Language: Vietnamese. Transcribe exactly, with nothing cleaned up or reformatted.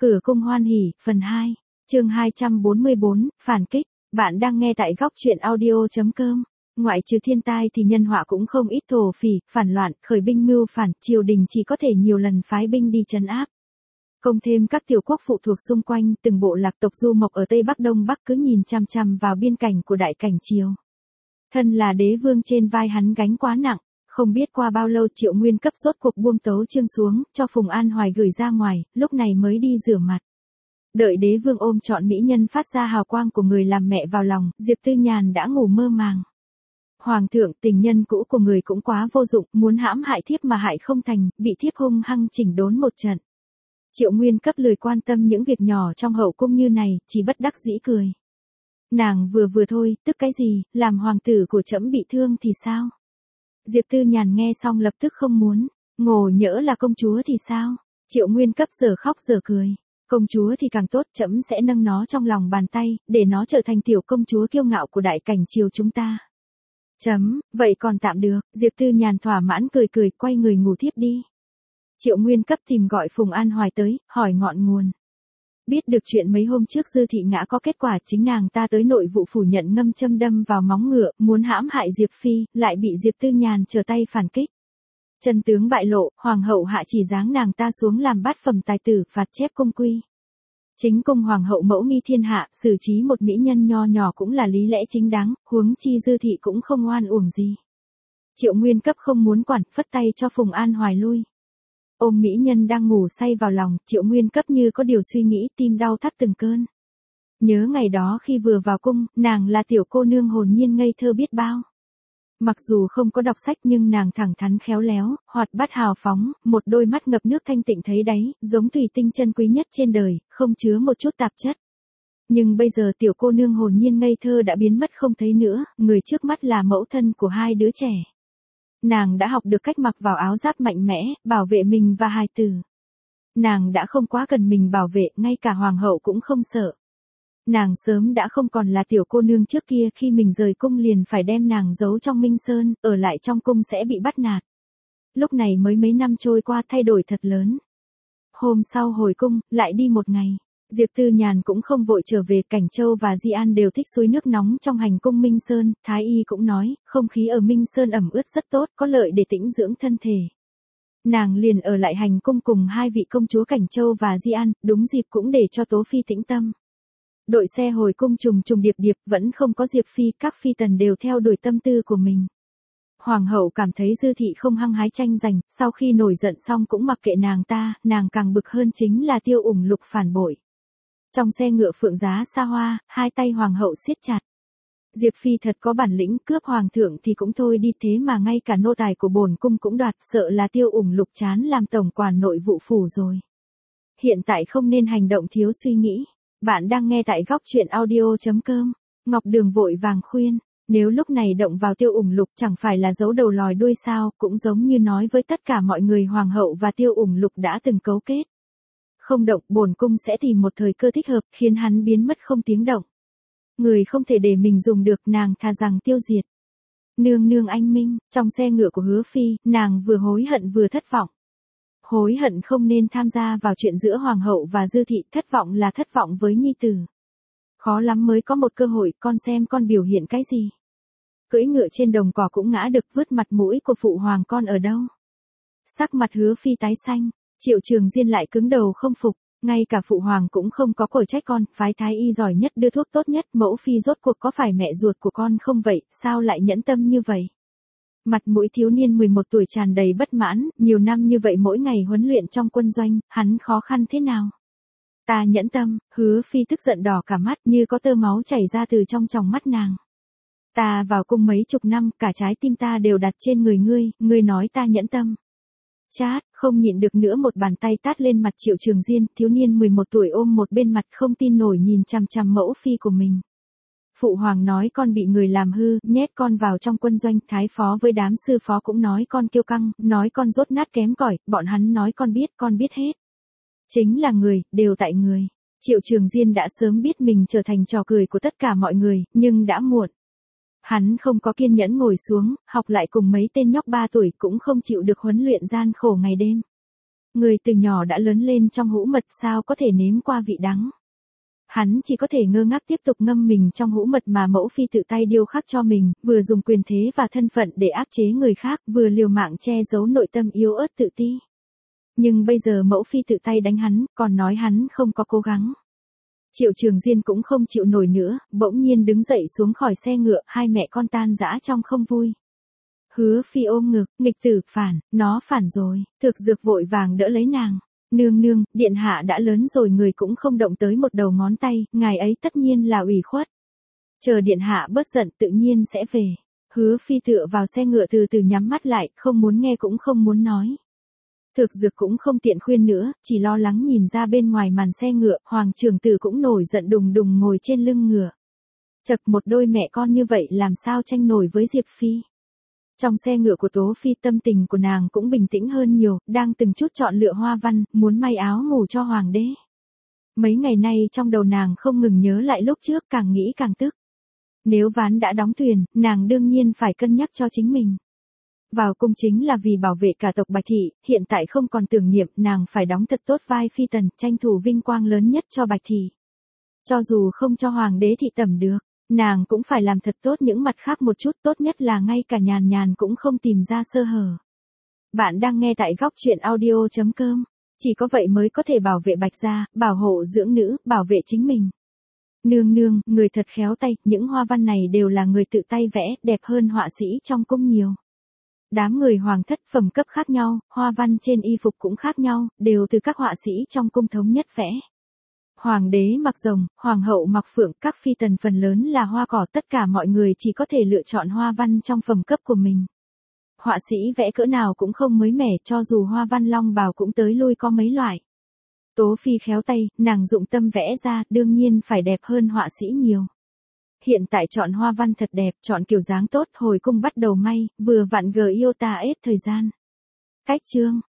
Cửa cung hoan hỉ, phần hai, chương hai trăm bốn mươi bốn, phản kích. Bạn đang nghe tại góc truyện audio.com. Ngoại trừ thiên tai thì nhân họa cũng không ít, thổ phỉ, phản loạn, khởi binh mưu phản, triều đình chỉ có thể nhiều lần phái binh đi trấn áp. Cộng thêm các tiểu quốc phụ thuộc xung quanh, từng bộ lạc tộc du mộc ở Tây Bắc Đông Bắc cứ nhìn chằm chằm vào biên cảnh của đại cảnh triều. Thân là đế vương trên vai hắn gánh quá nặng. Không biết qua bao lâu Triệu Nguyên Cấp sốt cuộc buông tấu chương xuống, cho Phùng An Hoài gửi ra ngoài, lúc này mới đi rửa mặt. Đợi đế vương ôm trọn mỹ nhân phát ra hào quang của người làm mẹ vào lòng, Diệp Tư Nhàn đã ngủ mơ màng. Hoàng thượng, tình nhân cũ của người cũng quá vô dụng, muốn hãm hại thiếp mà hại không thành, bị thiếp hung hăng chỉnh đốn một trận. Triệu Nguyên Cấp lười quan tâm những việc nhỏ trong hậu cung như này, chỉ bất đắc dĩ cười. Nàng vừa vừa thôi, tức cái gì, làm hoàng tử của trẫm bị thương thì sao? Diệp Tư Nhàn nghe xong lập tức không muốn, ngổ nhỡ là công chúa thì sao? Triệu Nguyên Cấp giờ khóc giờ cười. Công chúa thì càng tốt, trẫm sẽ nâng nó trong lòng bàn tay, để nó trở thành tiểu công chúa kiêu ngạo của đại cảnh triều chúng ta. Chấm, vậy còn tạm được, Diệp Tư Nhàn thỏa mãn cười cười, quay người ngủ thiếp đi. Triệu Nguyên Cấp tìm gọi Phùng An Hoài tới, hỏi ngọn nguồn. Biết được chuyện mấy hôm trước Dư Thị ngã có kết quả, chính nàng ta tới nội vụ phủ nhận ngâm châm đâm vào móng ngựa, muốn hãm hại Diệp Phi, lại bị Diệp Tư Nhàn trở tay phản kích. Chân tướng bại lộ, hoàng hậu hạ chỉ giáng nàng ta xuống làm bát phẩm tài tử, phạt chép cung quy. Chính cung hoàng hậu mẫu nghi thiên hạ, xử trí một mỹ nhân nho nhỏ cũng là lý lẽ chính đáng, huống chi Dư Thị cũng không oan uổng gì. Triệu Nguyên Cấp không muốn quản, phất tay cho Phùng An Hoài lui. Ôm mỹ nhân đang ngủ say vào lòng, Triệu Nguyên Cấp như có điều suy nghĩ, tim đau thắt từng cơn. Nhớ ngày đó khi vừa vào cung, nàng là tiểu cô nương hồn nhiên ngây thơ biết bao. Mặc dù không có đọc sách nhưng nàng thẳng thắn khéo léo, hoạt bát hào phóng, một đôi mắt ngập nước thanh tịnh thấy đáy, giống thủy tinh chân quý nhất trên đời, không chứa một chút tạp chất. Nhưng bây giờ tiểu cô nương hồn nhiên ngây thơ đã biến mất không thấy nữa, người trước mắt là mẫu thân của hai đứa trẻ. Nàng đã học được cách mặc vào áo giáp mạnh mẽ, bảo vệ mình và hài tử. Nàng đã không quá cần mình bảo vệ, ngay cả hoàng hậu cũng không sợ. Nàng sớm đã không còn là tiểu cô nương trước kia, khi mình rời cung liền phải đem nàng giấu trong Minh Sơn, ở lại trong cung sẽ bị bắt nạt. Lúc này mới mấy năm trôi qua, thay đổi thật lớn. Hôm sau hồi cung, lại đi một ngày. Diệp Tư Nhàn cũng không vội trở về, Cảnh Châu và Di An đều thích suối nước nóng trong hành cung Minh Sơn, Thái Y cũng nói, không khí ở Minh Sơn ẩm ướt rất tốt, có lợi để tĩnh dưỡng thân thể. Nàng liền ở lại hành cung cùng hai vị công chúa Cảnh Châu và Di An, đúng dịp cũng để cho Tố Phi tĩnh tâm. Đội xe hồi cung trùng trùng điệp điệp, vẫn không có Diệp Phi, các phi tần đều theo đuổi tâm tư của mình. Hoàng hậu cảm thấy Dư Thị không hăng hái tranh giành, sau khi nổi giận xong cũng mặc kệ nàng ta, nàng càng bực hơn chính là Tiêu Ủng Lục phản bội. Trong xe ngựa phượng giá xa hoa, hai tay hoàng hậu siết chặt. Diệp Phi thật có bản lĩnh, cướp hoàng thượng thì cũng thôi đi, thế mà ngay cả nô tài của bổn cung cũng đoạt, sợ là Tiêu Ủng Lục chán làm tổng quản nội vụ phủ rồi. Hiện tại không nên hành động thiếu suy nghĩ. Bạn đang nghe tại góc truyện audio.com. Ngọc Đường vội vàng khuyên, nếu lúc này động vào Tiêu Ủng Lục chẳng phải là giấu đầu lòi đuôi sao, cũng giống như nói với tất cả mọi người hoàng hậu và Tiêu Ủng Lục đã từng cấu kết. Không động, bổn cung sẽ tìm một thời cơ thích hợp, khiến hắn biến mất không tiếng động. Người không thể để mình dùng được, nàng thà rằng tiêu diệt. Nương nương anh minh, trong xe ngựa của Hứa Phi, nàng vừa hối hận vừa thất vọng. Hối hận không nên tham gia vào chuyện giữa hoàng hậu và Dư Thị, thất vọng là thất vọng với nhi tử. Khó lắm mới có một cơ hội, con xem con biểu hiện cái gì. Cưỡi ngựa trên đồng cỏ cũng ngã được, vứt mặt mũi của phụ hoàng con ở đâu. Sắc mặt Hứa Phi tái xanh. Triệu Trường Diên lại cứng đầu không phục, ngay cả phụ hoàng cũng không có cổi trách con, phái thái y giỏi nhất đưa thuốc tốt nhất, mẫu phi rốt cuộc có phải mẹ ruột của con không vậy, sao lại nhẫn tâm như vậy? Mặt mũi thiếu niên mười một tuổi tràn đầy bất mãn, nhiều năm như vậy mỗi ngày huấn luyện trong quân doanh, hắn khó khăn thế nào? Ta nhẫn tâm, Hứa Phi tức giận đỏ cả mắt, như có tơ máu chảy ra từ trong tròng mắt nàng. Ta vào cung mấy chục năm, cả trái tim ta đều đặt trên người ngươi, ngươi nói ta nhẫn tâm. Chát, không nhịn được nữa một bàn tay tát lên mặt Triệu Trường Diên, thiếu niên mười một tuổi ôm một bên mặt không tin nổi nhìn chằm chằm mẫu phi của mình. Phụ hoàng nói con bị người làm hư, nhét con vào trong quân doanh, thái phó với đám sư phó cũng nói con kiêu căng, nói con dốt nát kém cỏi, bọn hắn nói con biết, con biết hết. Chính là người, đều tại người. Triệu Trường Diên đã sớm biết mình trở thành trò cười của tất cả mọi người, nhưng đã muộn. Hắn không có kiên nhẫn ngồi xuống, học lại cùng mấy tên nhóc ba tuổi, cũng không chịu được huấn luyện gian khổ ngày đêm. Người từ nhỏ đã lớn lên trong hũ mật sao có thể nếm qua vị đắng. Hắn chỉ có thể ngơ ngác tiếp tục ngâm mình trong hũ mật mà mẫu phi tự tay điêu khắc cho mình, vừa dùng quyền thế và thân phận để áp chế người khác, vừa liều mạng che giấu nội tâm yếu ớt tự ti. Nhưng bây giờ mẫu phi tự tay đánh hắn, còn nói hắn không có cố gắng. Triệu Trường Diên cũng không chịu nổi nữa, bỗng nhiên đứng dậy xuống khỏi xe ngựa, hai mẹ con tan rã trong không vui. Hứa Phi ôm ngực, nghịch tử, phản, nó phản rồi, Thực Dược vội vàng đỡ lấy nàng. Nương nương, điện hạ đã lớn rồi, người cũng không động tới một đầu ngón tay, ngài ấy tất nhiên là ủy khuất. Chờ điện hạ bớt giận tự nhiên sẽ về. Hứa Phi tựa vào xe ngựa từ từ nhắm mắt lại, không muốn nghe cũng không muốn nói. Thực Dược cũng không tiện khuyên nữa, chỉ lo lắng nhìn ra bên ngoài màn xe ngựa, Hoàng trưởng tử cũng nổi giận đùng đùng ngồi trên lưng ngựa. Chật, một đôi mẹ con như vậy làm sao tranh nổi với Diệp Phi. Trong xe ngựa của Tố Phi tâm tình của nàng cũng bình tĩnh hơn nhiều, đang từng chút chọn lựa hoa văn, muốn may áo ngủ cho hoàng đế. Mấy ngày nay trong đầu nàng không ngừng nhớ lại lúc trước, càng nghĩ càng tức. Nếu ván đã đóng thuyền, nàng đương nhiên phải cân nhắc cho chính mình. Vào cung chính là vì bảo vệ cả tộc Bạch Thị, hiện tại không còn tưởng niệm, nàng phải đóng thật tốt vai phi tần, tranh thủ vinh quang lớn nhất cho Bạch Thị. Cho dù không cho hoàng đế thị tẩm được, nàng cũng phải làm thật tốt những mặt khác một chút, tốt nhất là ngay cả nhàn nhàn cũng không tìm ra sơ hở. Bạn đang nghe tại góc truyện audio chấm com. Chỉ có vậy mới có thể bảo vệ Bạch gia, bảo hộ dưỡng nữ, bảo vệ chính mình. Nương nương, người thật khéo tay, những hoa văn này đều là người tự tay vẽ, đẹp hơn họa sĩ trong cung nhiều. Đám người hoàng thất phẩm cấp khác nhau, hoa văn trên y phục cũng khác nhau, đều từ các họa sĩ trong cung thống nhất vẽ. Hoàng đế mặc rồng, hoàng hậu mặc phượng, các phi tần phần lớn là hoa cỏ, tất cả mọi người chỉ có thể lựa chọn hoa văn trong phẩm cấp của mình. Họa sĩ vẽ cỡ nào cũng không mới mẻ, cho dù hoa văn long bào cũng tới lui có mấy loại. Tố Phi khéo tay, nàng dụng tâm vẽ ra, đương nhiên phải đẹp hơn họa sĩ nhiều. Hiện tại chọn hoa văn thật đẹp, chọn kiểu dáng tốt, hồi cung bắt đầu may, vừa vặn gờ yêu ta ết thời gian. Cách chương